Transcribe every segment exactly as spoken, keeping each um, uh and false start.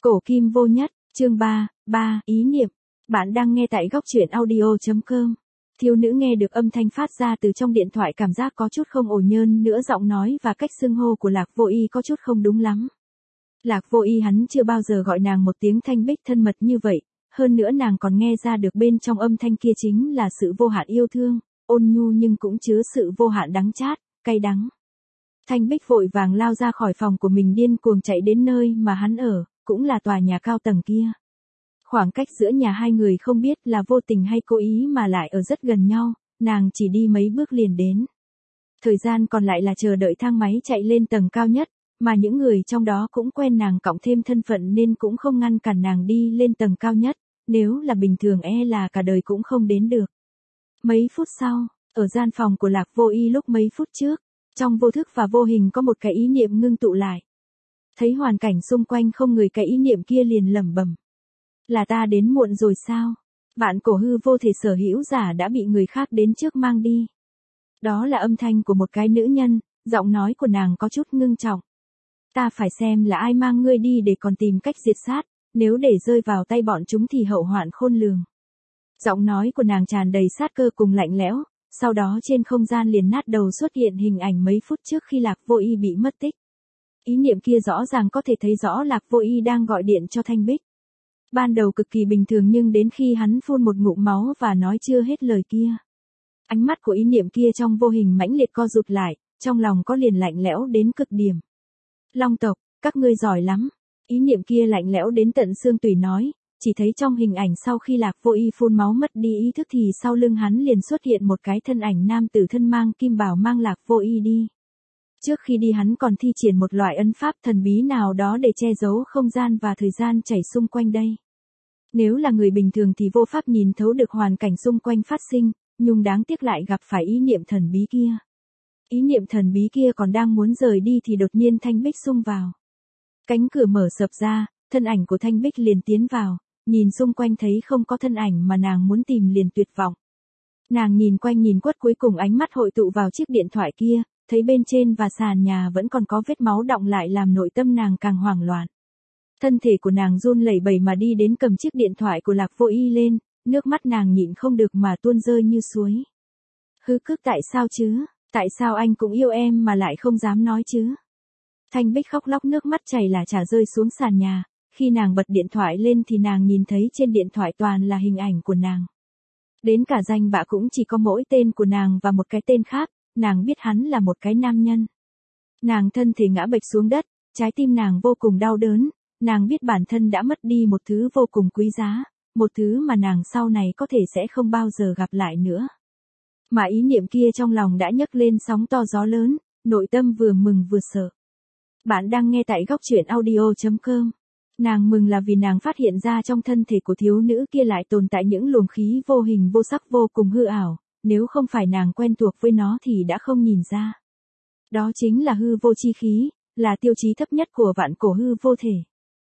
Cổ kim vô nhất, chương ba, ba, ý niệm. Bạn đang nghe tại góc truyện audio chấm com. Thiếu nữ nghe được âm thanh phát ra từ trong điện thoại cảm giác có chút không ổn nhơn nữa, giọng nói và cách xưng hô của Lạc Vô Y có chút không đúng lắm. Lạc Vô Y hắn chưa bao giờ gọi nàng một tiếng Thanh Bích thân mật như vậy, hơn nữa nàng còn nghe ra được bên trong âm thanh kia chính là sự vô hạn yêu thương, ôn nhu nhưng cũng chứa sự vô hạn đắng chát, cay đắng. Thanh Bích vội vàng lao ra khỏi phòng của mình, điên cuồng chạy đến nơi mà hắn ở, cũng là tòa nhà cao tầng kia. Khoảng cách giữa nhà hai người không biết là vô tình hay cố ý mà lại ở rất gần nhau, nàng chỉ đi mấy bước liền đến. Thời gian còn lại là chờ đợi thang máy chạy lên tầng cao nhất, mà những người trong đó cũng quen nàng cộng thêm thân phận nên cũng không ngăn cản nàng đi lên tầng cao nhất, nếu là bình thường e là cả đời cũng không đến được. Mấy phút sau, ở gian phòng của Lạc Vô Y lúc mấy phút trước, trong vô thức và vô hình có một cái ý niệm ngưng tụ lại. Thấy hoàn cảnh xung quanh không người, cái ý niệm kia liền lẩm bẩm. Là ta đến muộn rồi sao? Vạn cổ hư vô thể sở hữu giả đã bị người khác đến trước mang đi. Đó là âm thanh của một cái nữ nhân, giọng nói của nàng có chút ngưng trọng. Ta phải xem là ai mang ngươi đi để còn tìm cách diệt sát, nếu để rơi vào tay bọn chúng thì hậu hoạn khôn lường. Giọng nói của nàng tràn đầy sát cơ cùng lạnh lẽo, sau đó trên không gian liền nát đầu xuất hiện hình ảnh mấy phút trước khi Lạc Vô Y bị mất tích. Ý niệm kia rõ ràng có thể thấy rõ Lạc Vô Y đang gọi điện cho Thanh Bích. Ban đầu cực kỳ bình thường nhưng đến khi hắn phun một ngụm máu và nói chưa hết lời kia. Ánh mắt của ý niệm kia trong vô hình mãnh liệt co rụt lại, trong lòng có liền lạnh lẽo đến cực điểm. Long tộc, các ngươi giỏi lắm. Ý niệm kia lạnh lẽo đến tận xương tủy nói, chỉ thấy trong hình ảnh sau khi Lạc Vô Y phun máu mất đi ý thức thì sau lưng hắn liền xuất hiện một cái thân ảnh nam tử thân mang kim bào mang Lạc Vô Y đi. Trước khi đi hắn còn thi triển một loại ấn pháp thần bí nào đó để che giấu không gian và thời gian chảy xung quanh đây. Nếu là người bình thường thì vô pháp nhìn thấu được hoàn cảnh xung quanh phát sinh, nhưng đáng tiếc lại gặp phải ý niệm thần bí kia. Ý niệm thần bí kia còn đang muốn rời đi thì đột nhiên Thanh Bích xung vào. Cánh cửa mở sập ra, thân ảnh của Thanh Bích liền tiến vào, nhìn xung quanh thấy không có thân ảnh mà nàng muốn tìm liền tuyệt vọng. Nàng nhìn quanh nhìn quất, cuối cùng ánh mắt hội tụ vào chiếc điện thoại kia, thấy bên trên và sàn nhà vẫn còn có vết máu đọng lại làm nội tâm nàng càng hoảng loạn. Thân thể của nàng run lẩy bẩy mà đi đến cầm chiếc điện thoại của Lạc Vô Y lên, nước mắt nàng nhịn không được mà tuôn rơi như suối. Hư cước, tại sao chứ, tại sao anh cũng yêu em mà lại không dám nói chứ? Thanh Bích khóc lóc, nước mắt chảy là chả rơi xuống sàn nhà, khi nàng bật điện thoại lên thì nàng nhìn thấy trên điện thoại toàn là hình ảnh của nàng. Đến cả danh bạ cũng chỉ có mỗi tên của nàng và một cái tên khác, nàng biết hắn là một cái nam nhân. Nàng thân thể ngã bệch xuống đất, trái tim nàng vô cùng đau đớn, nàng biết bản thân đã mất đi một thứ vô cùng quý giá, một thứ mà nàng sau này có thể sẽ không bao giờ gặp lại nữa. Mà ý niệm kia trong lòng đã nhấc lên sóng to gió lớn, nội tâm vừa mừng vừa sợ. Bạn đang nghe tại góc truyện audio chấm com. Nàng mừng là vì nàng phát hiện ra trong thân thể của thiếu nữ kia lại tồn tại những luồng khí vô hình vô sắc vô cùng hư ảo, nếu không phải nàng quen thuộc với nó thì đã không nhìn ra. Đó chính là hư vô chi khí, là tiêu chí thấp nhất của vạn cổ hư vô thể.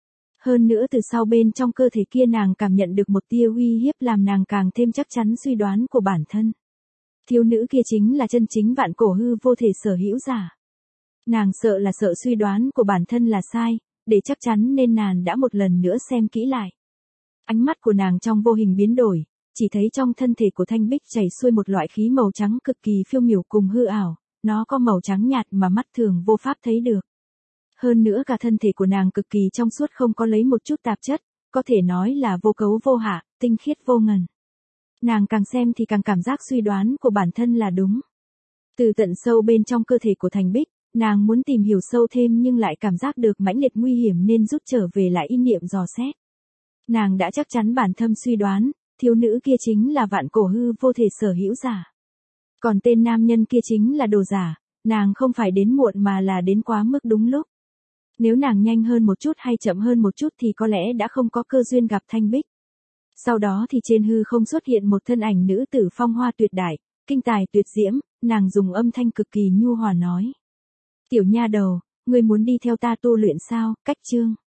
Hơn nữa từ sau bên trong cơ thể kia nàng cảm nhận được một tia uy hiếp làm nàng càng thêm chắc chắn suy đoán của bản thân. Thiếu nữ kia chính là chân chính vạn cổ hư vô thể sở hữu giả. Nàng sợ là sợ suy đoán của bản thân là sai, để chắc chắn nên nàng đã một lần nữa xem kỹ lại. Ánh mắt của nàng trong vô hình biến đổi, chỉ thấy trong thân thể của Thanh Bích chảy xuôi một loại khí màu trắng cực kỳ phiêu miểu cùng hư ảo, nó có màu trắng nhạt mà mắt thường vô pháp thấy được. Hơn nữa cả thân thể của nàng cực kỳ trong suốt, không có lấy một chút tạp chất, có thể nói là vô cấu vô hạ, tinh khiết vô ngần. Nàng càng xem thì càng cảm giác suy đoán của bản thân là đúng. Từ tận sâu bên trong cơ thể của Thanh Bích, nàng muốn tìm hiểu sâu thêm nhưng lại cảm giác được mãnh liệt nguy hiểm nên rút trở về lại ý niệm dò xét. Nàng đã chắc chắn bản thân suy đoán, thiếu nữ kia chính là vạn cổ hư vô thể sở hữu giả. Còn tên nam nhân kia chính là đồ giả, nàng không phải đến muộn mà là đến quá mức đúng lúc. Nếu nàng nhanh hơn một chút hay chậm hơn một chút thì có lẽ đã không có cơ duyên gặp Thanh Bích. Sau đó thì trên hư không xuất hiện một thân ảnh nữ tử phong hoa tuyệt đại, kinh tài tuyệt diễm, nàng dùng âm thanh cực kỳ nhu hòa nói. Tiểu nha đầu, ngươi muốn đi theo ta tu luyện sao? Cách chương.